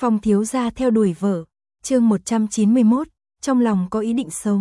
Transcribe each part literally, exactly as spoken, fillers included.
Phong thiếu gia theo đuổi vợ, chương một trăm chín mươi mốt, trong lòng có ý định xấu.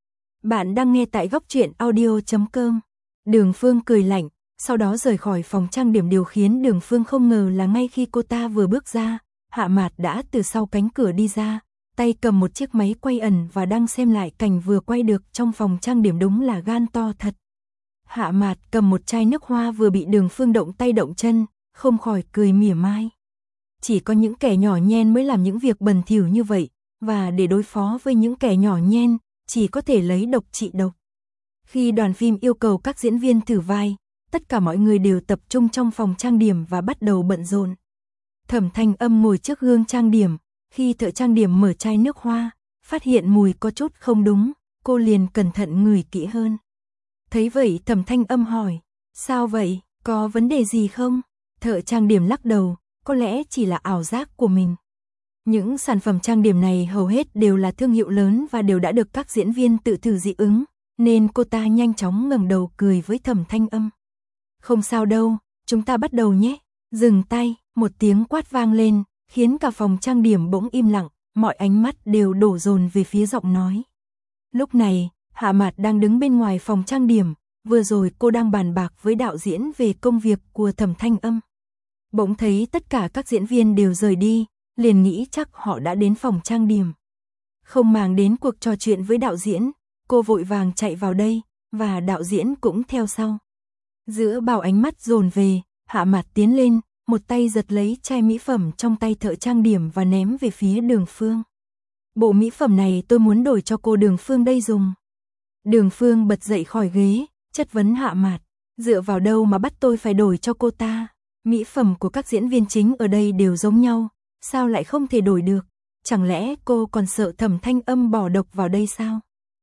Bạn đang nghe tại góc truyện audio chấm com. Đường Phương cười lạnh, sau đó rời khỏi phòng trang điểm. Điều khiến Đường Phương không ngờ là ngay khi cô ta vừa bước ra, Hạ Mạt đã từ sau cánh cửa đi ra, tay cầm một chiếc máy quay ẩn và đang xem lại cảnh vừa quay được trong phòng trang điểm. Đúng là gan to thật. Hạ Mạt cầm một chai nước hoa vừa bị Đường Phương động tay động chân, không khỏi cười mỉa mai. Chỉ có những kẻ nhỏ nhen mới làm những việc bẩn thỉu như vậy, và để đối phó với những kẻ nhỏ nhen, chỉ có thể lấy độc trị độc. Khi đoàn phim yêu cầu các diễn viên thử vai, tất cả mọi người đều tập trung trong phòng trang điểm và bắt đầu bận rộn. Thẩm Thanh Âm ngồi trước gương trang điểm, khi thợ trang điểm mở chai nước hoa, phát hiện mùi có chút không đúng, cô liền cẩn thận ngửi kỹ hơn. Thấy vậy Thẩm Thanh Âm hỏi, sao vậy, có vấn đề gì không? Thợ trang điểm lắc đầu, có lẽ chỉ là ảo giác của mình. Những sản phẩm trang điểm này hầu hết đều là thương hiệu lớn và đều đã được các diễn viên tự thử dị ứng, nên cô ta nhanh chóng ngẩng đầu cười với Thẩm Thanh Âm. Không sao đâu, chúng ta bắt đầu nhé. Dừng tay, một tiếng quát vang lên, khiến cả phòng trang điểm bỗng im lặng, mọi ánh mắt đều đổ dồn về phía giọng nói. Lúc này, Hạ Mạt đang đứng bên ngoài phòng trang điểm, vừa rồi cô đang bàn bạc với đạo diễn về công việc của Thẩm Thanh Âm. Bỗng thấy tất cả các diễn viên đều rời đi, liền nghĩ chắc họ đã đến phòng trang điểm. Không màng đến cuộc trò chuyện với đạo diễn, cô vội vàng chạy vào đây, và đạo diễn cũng theo sau. Giữa bao ánh mắt dồn về, Hạ Mạt tiến lên, một tay giật lấy chai mỹ phẩm trong tay thợ trang điểm và ném về phía Đường Phương. Bộ mỹ phẩm này tôi muốn đổi cho cô Đường Phương đây dùng. Đường Phương bật dậy khỏi ghế, chất vấn Hạ Mạt, dựa vào đâu mà bắt tôi phải đổi cho cô ta? Mỹ phẩm của các diễn viên chính ở đây đều giống nhau, sao lại không thể đổi được? Chẳng lẽ cô còn sợ Thẩm Thanh Âm bỏ độc vào đây sao?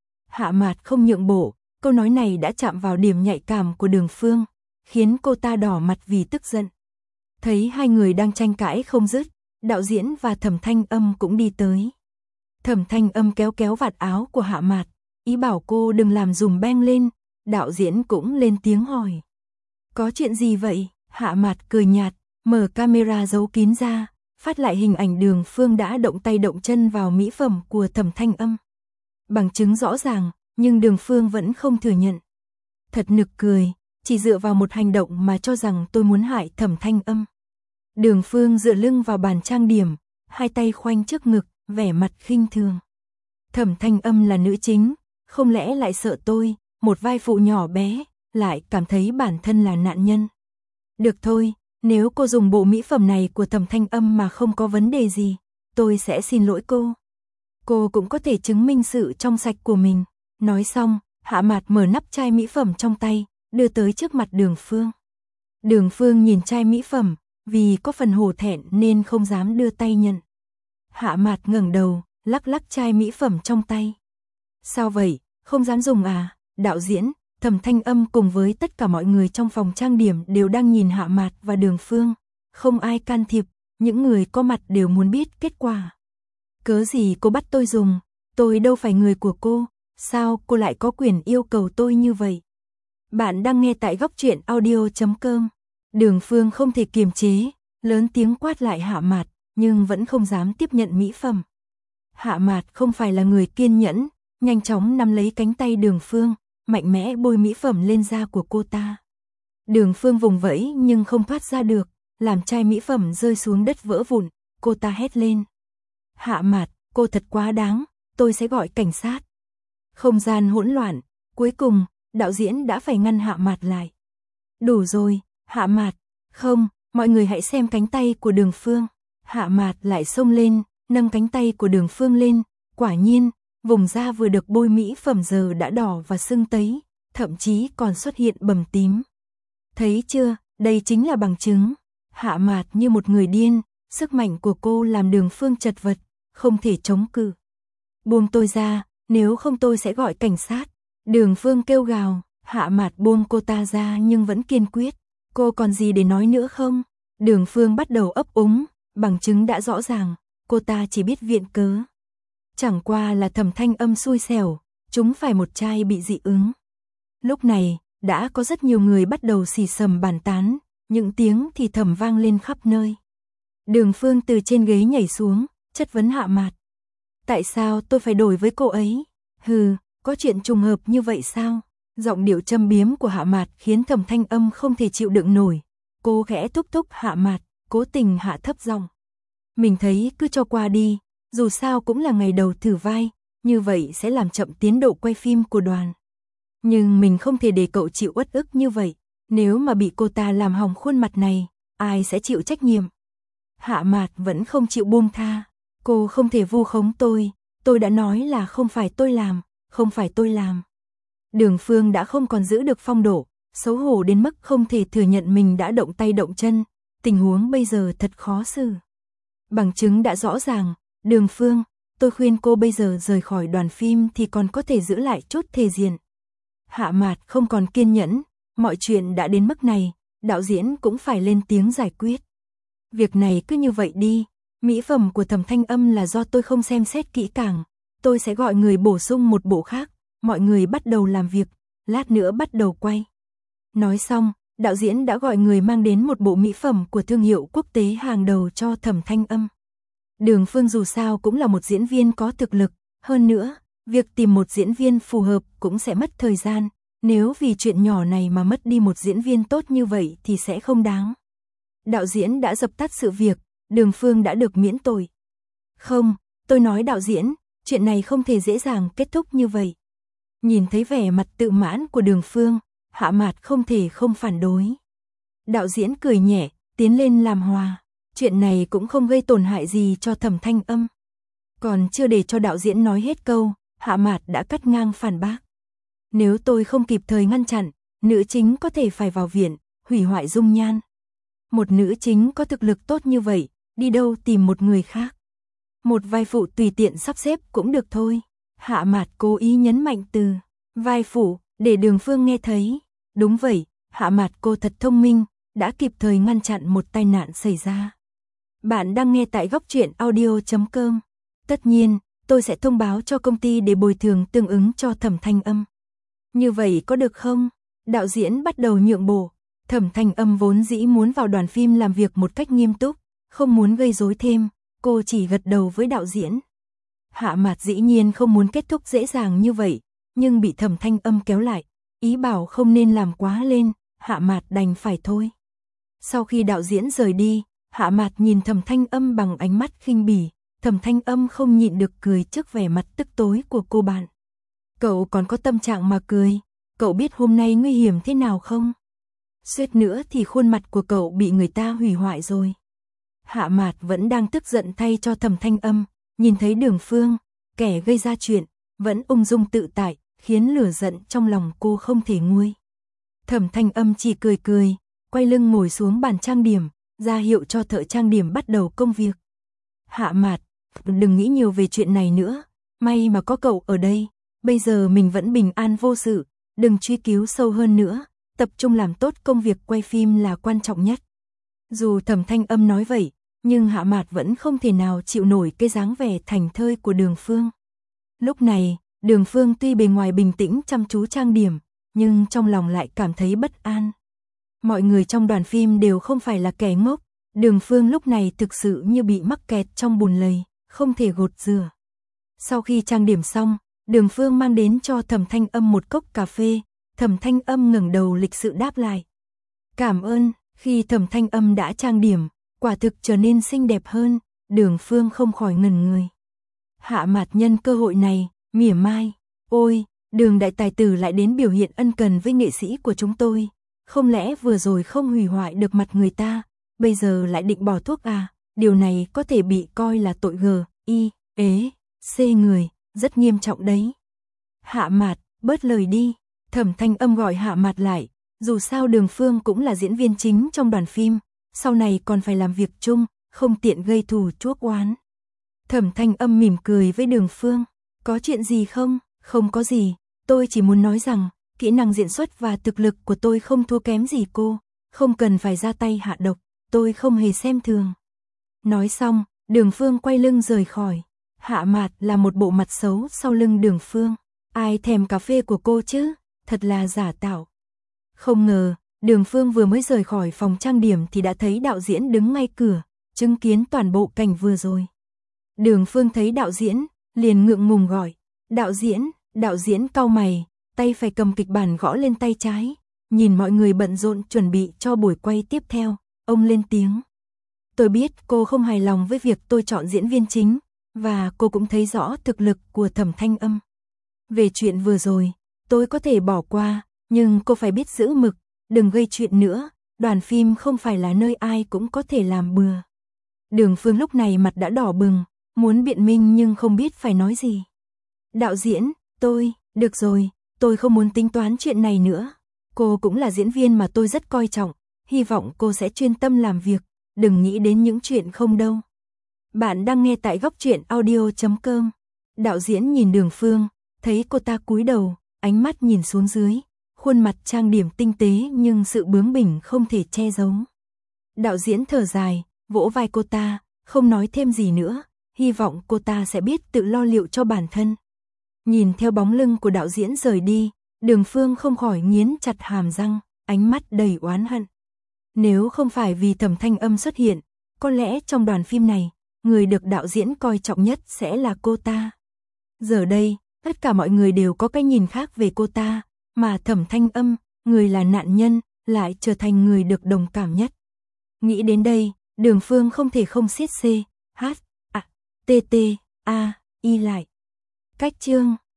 Hạ Mạt không nhượng bộ, câu nói này đã chạm vào điểm nhạy cảm của Đường Phương, khiến cô ta đỏ mặt vì tức giận. Thấy hai người đang tranh cãi không dứt, đạo diễn và Thẩm Thanh Âm cũng đi tới. Thẩm Thanh Âm kéo kéo vạt áo của Hạ Mạt, ý bảo cô đừng làm dùm beng lên, đạo diễn cũng lên tiếng hỏi. Có chuyện gì vậy? Hạ Mạt cười nhạt, mở camera giấu kín ra, phát lại hình ảnh Đường Phương đã động tay động chân vào mỹ phẩm của Thẩm Thanh Âm. Bằng chứng rõ ràng, nhưng Đường Phương vẫn không thừa nhận. Thật nực cười, chỉ dựa vào một hành động mà cho rằng tôi muốn hại Thẩm Thanh Âm. Đường Phương dựa lưng vào bàn trang điểm, hai tay khoanh trước ngực, vẻ mặt khinh thường. Thẩm Thanh Âm là nữ chính, không lẽ lại sợ tôi, một vai phụ nhỏ bé, lại cảm thấy bản thân là nạn nhân. Được thôi, nếu cô dùng bộ mỹ phẩm này của Thẩm Thanh Âm mà không có vấn đề gì, tôi sẽ xin lỗi cô. Cô cũng có thể chứng minh sự trong sạch của mình. Nói xong, Hạ Mạt mở nắp chai mỹ phẩm trong tay, đưa tới trước mặt Đường Phương. Đường Phương nhìn chai mỹ phẩm, vì có phần hổ thẹn nên không dám đưa tay nhận. Hạ Mạt ngẩng đầu, lắc lắc chai mỹ phẩm trong tay. Sao vậy, không dám dùng à? Đạo diễn, Thẩm Thanh Âm cùng với tất cả mọi người trong phòng trang điểm đều đang nhìn Hạ Mạt và Đường Phương. Không ai can thiệp, những người có mặt đều muốn biết kết quả. Cớ gì cô bắt tôi dùng, tôi đâu phải người của cô, sao cô lại có quyền yêu cầu tôi như vậy? Bạn đang nghe tại góc truyện audio chấm com. Đường Phương không thể kiềm chế, lớn tiếng quát lại Hạ Mạt, nhưng vẫn không dám tiếp nhận mỹ phẩm. Hạ Mạt không phải là người kiên nhẫn, nhanh chóng nắm lấy cánh tay Đường Phương, mạnh mẽ bôi mỹ phẩm lên da của cô ta. Đường Phương vùng vẫy nhưng không thoát ra được, làm chai mỹ phẩm rơi xuống đất vỡ vụn, cô ta hét lên. Hạ Mạt, cô thật quá đáng, tôi sẽ gọi cảnh sát. Không gian hỗn loạn, cuối cùng, đạo diễn đã phải ngăn Hạ Mạt lại. Đủ rồi, Hạ Mạt, không, mọi người hãy xem cánh tay của Đường Phương. Hạ Mạt lại xông lên, nâng cánh tay của Đường Phương lên, quả nhiên, vùng da vừa được bôi mỹ phẩm giờ đã đỏ và sưng tấy, thậm chí còn xuất hiện bầm tím. Thấy chưa, đây chính là bằng chứng. Hạ Mạt như một người điên, sức mạnh của cô làm Đường Phương chật vật, không thể chống cự. Buông tôi ra, nếu không tôi sẽ gọi cảnh sát. Đường Phương kêu gào, Hạ Mạt buông cô ta ra nhưng vẫn kiên quyết. Cô còn gì để nói nữa không? Đường Phương bắt đầu ấp úng, bằng chứng đã rõ ràng, cô ta chỉ biết viện cớ. Chẳng qua là Thẩm Thanh Âm xui xẻo, chúng phải một chai bị dị ứng. Lúc này, đã có rất nhiều người bắt đầu xì xầm bàn tán, những tiếng thì thầm vang lên khắp nơi. Đường Phương từ trên ghế nhảy xuống, chất vấn Hạ Mạt. Tại sao tôi phải đổi với cô ấy? Hừ, có chuyện trùng hợp như vậy sao? Giọng điệu châm biếm của Hạ Mạt khiến Thẩm Thanh Âm không thể chịu đựng nổi. Cô khẽ thúc thúc Hạ Mạt, cố tình hạ thấp giọng. Mình thấy cứ cho qua đi, dù sao cũng là ngày đầu thử vai, như vậy sẽ làm chậm tiến độ quay phim của đoàn. Nhưng mình không thể để cậu chịu uất ức như vậy, nếu mà bị cô ta làm hỏng khuôn mặt này, ai sẽ chịu trách nhiệm? Hạ Mạt vẫn không chịu buông tha, cô không thể vu khống tôi, tôi đã nói là không phải tôi làm, không phải tôi làm. Đường Phương đã không còn giữ được phong độ, xấu hổ đến mức không thể thừa nhận mình đã động tay động chân, tình huống bây giờ thật khó xử. Bằng chứng đã rõ ràng, Đường Phương, tôi khuyên cô bây giờ rời khỏi đoàn phim thì còn có thể giữ lại chút thể diện. Hạ Mạt không còn kiên nhẫn, mọi chuyện đã đến mức này, đạo diễn cũng phải lên tiếng giải quyết. Việc này cứ như vậy đi, mỹ phẩm của Thẩm Thanh Âm là do tôi không xem xét kỹ càng, tôi sẽ gọi người bổ sung một bộ khác, mọi người bắt đầu làm việc, lát nữa bắt đầu quay. Nói xong, đạo diễn đã gọi người mang đến một bộ mỹ phẩm của thương hiệu quốc tế hàng đầu cho Thẩm Thanh Âm. Đường Phương dù sao cũng là một diễn viên có thực lực, hơn nữa, việc tìm một diễn viên phù hợp cũng sẽ mất thời gian, nếu vì chuyện nhỏ này mà mất đi một diễn viên tốt như vậy thì sẽ không đáng. Đạo diễn đã dập tắt sự việc, Đường Phương đã được miễn tội. Không, tôi nói đạo diễn, chuyện này không thể dễ dàng kết thúc như vậy. Nhìn thấy vẻ mặt tự mãn của Đường Phương, Hạ Mạt không thể không phản đối. Đạo diễn cười nhẹ, tiến lên làm hòa, chuyện này cũng không gây tổn hại gì cho Thẩm Thanh Âm. Còn chưa để cho đạo diễn nói hết câu, Hạ Mạt đã cắt ngang phản bác. Nếu tôi không kịp thời ngăn chặn, nữ chính có thể phải vào viện, hủy hoại dung nhan. Một nữ chính có thực lực tốt như vậy, đi đâu tìm một người khác. Một vai phụ tùy tiện sắp xếp cũng được thôi. Hạ Mạt cố ý nhấn mạnh từ vai phụ, để Đường Phương nghe thấy. Đúng vậy, Hạ Mạt cô thật thông minh, đã kịp thời ngăn chặn một tai nạn xảy ra. Bạn đang nghe tại góc truyện audio chấm com. Tất nhiên, tôi sẽ thông báo cho công ty để bồi thường tương ứng cho Thẩm Thanh Âm. Như vậy có được không? Đạo diễn bắt đầu nhượng bộ. Thẩm Thanh Âm vốn dĩ muốn vào đoàn phim làm việc một cách nghiêm túc, không muốn gây rối thêm, cô chỉ gật đầu với đạo diễn. Hạ Mạt dĩ nhiên không muốn kết thúc dễ dàng như vậy, nhưng bị Thẩm Thanh Âm kéo lại, ý bảo không nên làm quá lên, Hạ Mạt đành phải thôi. Sau khi đạo diễn rời đi, Hạ Mạt nhìn Thẩm Thanh Âm bằng ánh mắt khinh bỉ, Thẩm Thanh Âm không nhịn được cười trước vẻ mặt tức tối của cô bạn. Cậu còn có tâm trạng mà cười, cậu biết hôm nay nguy hiểm thế nào không? Suýt nữa thì khuôn mặt của cậu bị người ta hủy hoại rồi. Hạ Mạt vẫn đang tức giận thay cho Thẩm Thanh Âm, nhìn thấy Đường Phương, kẻ gây ra chuyện, vẫn ung dung tự tại, khiến lửa giận trong lòng cô không thể nguôi. Thẩm Thanh Âm chỉ cười cười, quay lưng ngồi xuống bàn trang điểm, ra hiệu cho thợ trang điểm bắt đầu công việc. Hạ Mạt, đừng nghĩ nhiều về chuyện này nữa, may mà có cậu ở đây, bây giờ mình vẫn bình an vô sự, đừng truy cứu sâu hơn nữa, tập trung làm tốt công việc quay phim là quan trọng nhất. Dù Thẩm Thanh Âm nói vậy, nhưng Hạ Mạt vẫn không thể nào chịu nổi cái dáng vẻ thành thơi của Đường Phương. Lúc này, Đường Phương tuy bề ngoài bình tĩnh chăm chú trang điểm, nhưng trong lòng lại cảm thấy bất an. Mọi người trong đoàn phim đều không phải là kẻ ngốc, Đường Phương lúc này thực sự như bị mắc kẹt trong bùn lầy, không thể gột rửa. Sau khi trang điểm xong, Đường Phương mang đến cho Thẩm Thanh Âm một cốc cà phê, Thẩm Thanh Âm ngẩng đầu lịch sự đáp lại. Cảm ơn, khi Thẩm Thanh Âm đã trang điểm, quả thực trở nên xinh đẹp hơn, Đường Phương không khỏi ngẩn người. Hạ Mạt nhân cơ hội này, mỉa mai, ôi, Đường đại tài tử lại đến biểu hiện ân cần với nghệ sĩ của chúng tôi, không lẽ vừa rồi không hủy hoại được mặt người ta, bây giờ lại định bỏ thuốc à, điều này có thể bị coi là tội gờ, y, ế, xê người, rất nghiêm trọng đấy. Hạ Mạt, bớt lời đi, Thẩm Thanh Âm gọi Hạ Mạt lại, dù sao Đường Phương cũng là diễn viên chính trong đoàn phim, sau này còn phải làm việc chung, không tiện gây thù chuốc oán. Thẩm Thanh Âm mỉm cười với Đường Phương, có chuyện gì không? Không có gì, tôi chỉ muốn nói rằng, kỹ năng diễn xuất và thực lực của tôi không thua kém gì cô, không cần phải ra tay hạ độc, tôi không hề xem thường. Nói xong, Đường Phương quay lưng rời khỏi, Hạ Mạt là một bộ mặt xấu sau lưng Đường Phương, ai thèm cà phê của cô chứ, thật là giả tạo. Không ngờ, Đường Phương vừa mới rời khỏi phòng trang điểm thì đã thấy đạo diễn đứng ngay cửa, chứng kiến toàn bộ cảnh vừa rồi. Đường Phương thấy đạo diễn, liền ngượng ngùng gọi, đạo diễn, đạo diễn cau mày, tay phải cầm kịch bản gõ lên tay trái, nhìn mọi người bận rộn chuẩn bị cho buổi quay tiếp theo, ông lên tiếng. Tôi biết cô không hài lòng với việc tôi chọn diễn viên chính, và cô cũng thấy rõ thực lực của Thẩm Thanh Âm. Về chuyện vừa rồi, tôi có thể bỏ qua, nhưng cô phải biết giữ mực, đừng gây chuyện nữa, đoàn phim không phải là nơi ai cũng có thể làm bừa. Đường Phương lúc này mặt đã đỏ bừng, muốn biện minh nhưng không biết phải nói gì. Đạo diễn, tôi, được rồi, tôi không muốn tính toán chuyện này nữa. Cô cũng là diễn viên mà tôi rất coi trọng, hy vọng cô sẽ chuyên tâm làm việc, đừng nghĩ đến những chuyện không đâu. Bạn đang nghe tại góc truyện audio chấm com. Đạo diễn nhìn Đường Phương, thấy cô ta cúi đầu, ánh mắt nhìn xuống dưới, khuôn mặt trang điểm tinh tế nhưng sự bướng bỉnh không thể che giấu. Đạo diễn thở dài, vỗ vai cô ta, không nói thêm gì nữa, hy vọng cô ta sẽ biết tự lo liệu cho bản thân. Nhìn theo bóng lưng của đạo diễn rời đi, Đường Phương không khỏi nghiến chặt hàm răng, ánh mắt đầy oán hận. Nếu không phải vì Thẩm Thanh Âm xuất hiện, có lẽ trong đoàn phim này, người được đạo diễn coi trọng nhất sẽ là cô ta. Giờ đây, tất cả mọi người đều có cái nhìn khác về cô ta, mà Thẩm Thanh Âm, người là nạn nhân, lại trở thành người được đồng cảm nhất. Nghĩ đến đây, Đường Phương không thể không siết C, H, A, T T, A, Y lại. Cách chương